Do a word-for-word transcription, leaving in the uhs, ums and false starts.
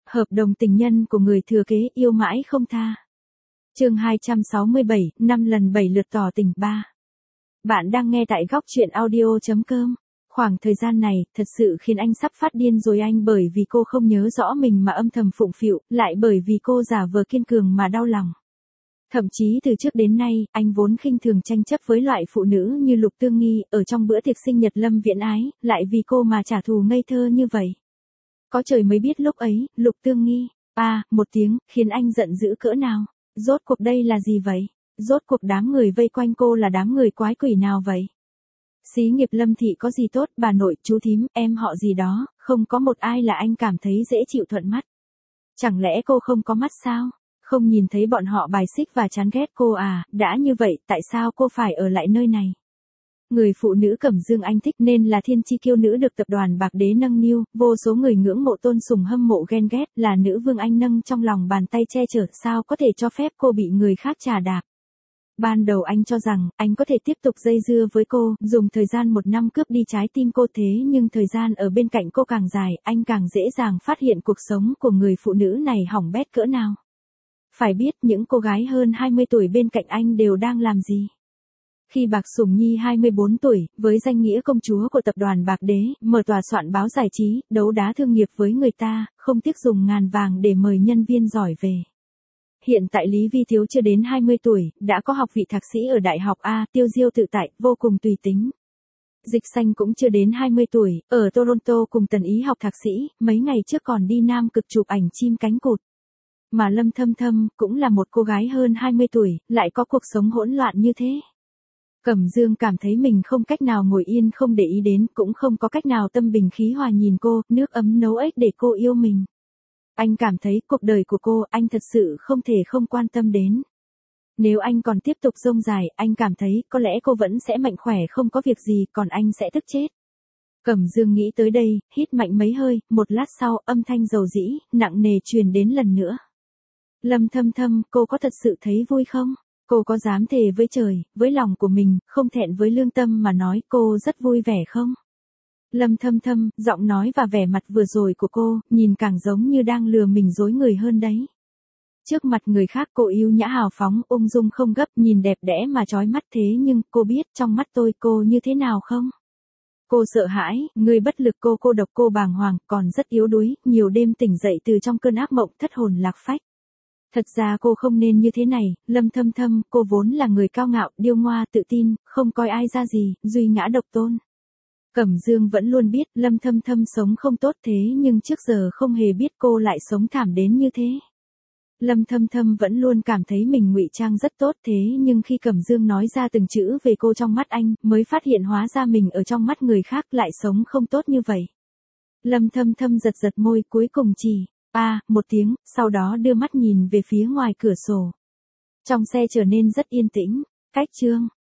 Hợp đồng tình nhân của người thừa kế yêu mãi không tha. Chương hai trăm sáu mươi bảy, năm lần bảy lượt tỏ tình ba. Bạn đang nghe tại góc truyện audio chấm com. Khoảng thời gian này, thật sự khiến anh sắp phát điên rồi anh, bởi vì cô không nhớ rõ mình mà âm thầm phụng phịu, lại bởi vì cô giả vờ kiên cường mà đau lòng. Thậm chí từ trước đến nay, anh vốn khinh thường tranh chấp với loại phụ nữ như Lục Tương Nghi, ở trong bữa tiệc sinh nhật Lâm Viễn Ái, lại vì cô mà trả thù ngây thơ như vậy. Có trời mới biết lúc ấy, Lục Tương Nghi, à, một tiếng, khiến anh giận dữ cỡ nào. Rốt cuộc đây là gì vậy? Rốt cuộc đám người vây quanh cô là đám người quái quỷ nào vậy? Xí nghiệp Lâm thị có gì tốt, bà nội, chú thím, em họ gì đó, không có một ai là anh cảm thấy dễ chịu thuận mắt. Chẳng lẽ cô không có mắt sao? Không nhìn thấy bọn họ bài xích và chán ghét cô à? Đã như vậy, tại sao cô phải ở lại nơi này? Người phụ nữ Cẩm Dương anh thích nên là thiên chi kiêu nữ được tập đoàn Bạc Đế nâng niu, vô số người ngưỡng mộ tôn sùng hâm mộ ghen ghét, là nữ vương anh nâng trong lòng bàn tay che chở, sao có thể cho phép cô bị người khác trà đạp. Ban đầu anh cho rằng, anh có thể tiếp tục dây dưa với cô, dùng thời gian một năm cướp đi trái tim cô, thế nhưng thời gian ở bên cạnh cô càng dài, anh càng dễ dàng phát hiện cuộc sống của người phụ nữ này hỏng bét cỡ nào. Phải biết những cô gái hơn hai mươi tuổi bên cạnh anh đều đang làm gì. Khi Bạc Sùng Nhi hai mươi bốn tuổi, với danh nghĩa công chúa của tập đoàn Bạc Đế, mở tòa soạn báo giải trí, đấu đá thương nghiệp với người ta, không tiếc dùng ngàn vàng để mời nhân viên giỏi về. Hiện tại Lý Vi Thiếu chưa đến hai mươi tuổi, đã có học vị thạc sĩ ở Đại học A, tiêu diêu tự tại, vô cùng tùy tính. Dịch Xanh cũng chưa đến hai mươi tuổi, ở Toronto cùng Tần Ý học thạc sĩ, mấy ngày trước còn đi Nam Cực chụp ảnh chim cánh cụt. Mà Lâm Thâm Thâm, cũng là một cô gái hơn hai mươi tuổi, lại có cuộc sống hỗn loạn như thế. Cẩm Dương cảm thấy mình không cách nào ngồi yên không để ý đến, cũng không có cách nào tâm bình khí hòa nhìn cô, nước ấm nấu ếch để cô yêu mình. Anh cảm thấy cuộc đời của cô, anh thật sự không thể không quan tâm đến. Nếu anh còn tiếp tục dông dài, anh cảm thấy có lẽ cô vẫn sẽ mạnh khỏe không có việc gì, còn anh sẽ tức chết. Cẩm Dương nghĩ tới đây, hít mạnh mấy hơi, một lát sau, âm thanh dầu dĩ, nặng nề truyền đến lần nữa. Lâm Thâm Thâm, cô có thật sự thấy vui không? Cô có dám thề với trời, với lòng của mình, không thẹn với lương tâm mà nói cô rất vui vẻ không? Lâm Thâm Thâm, giọng nói và vẻ mặt vừa rồi của cô, nhìn càng giống như đang lừa mình dối người hơn đấy. Trước mặt người khác cô yêu nhã hào phóng, ung dung không gấp, nhìn đẹp đẽ mà chói mắt, thế nhưng cô biết trong mắt tôi cô như thế nào không? Cô sợ hãi, người bất lực, cô cô độc, cô bàng hoàng, còn rất yếu đuối, nhiều đêm tỉnh dậy từ trong cơn ác mộng, thất hồn lạc phách. Thật ra cô không nên như thế này, Lâm Thâm Thâm, cô vốn là người cao ngạo, điêu ngoa, tự tin, không coi ai ra gì, duy ngã độc tôn. Cẩm Dương vẫn luôn biết Lâm Thâm Thâm sống không tốt, thế nhưng trước giờ không hề biết cô lại sống thảm đến như thế. Lâm Thâm Thâm vẫn luôn cảm thấy mình ngụy trang rất tốt, thế nhưng khi Cẩm Dương nói ra từng chữ về cô trong mắt anh, mới phát hiện hóa ra mình ở trong mắt người khác lại sống không tốt như vậy. Lâm Thâm Thâm giật giật môi, cuối cùng chỉ a à, một tiếng, sau đó đưa mắt nhìn về phía ngoài cửa sổ. Trong xe trở nên rất yên tĩnh. Cách chương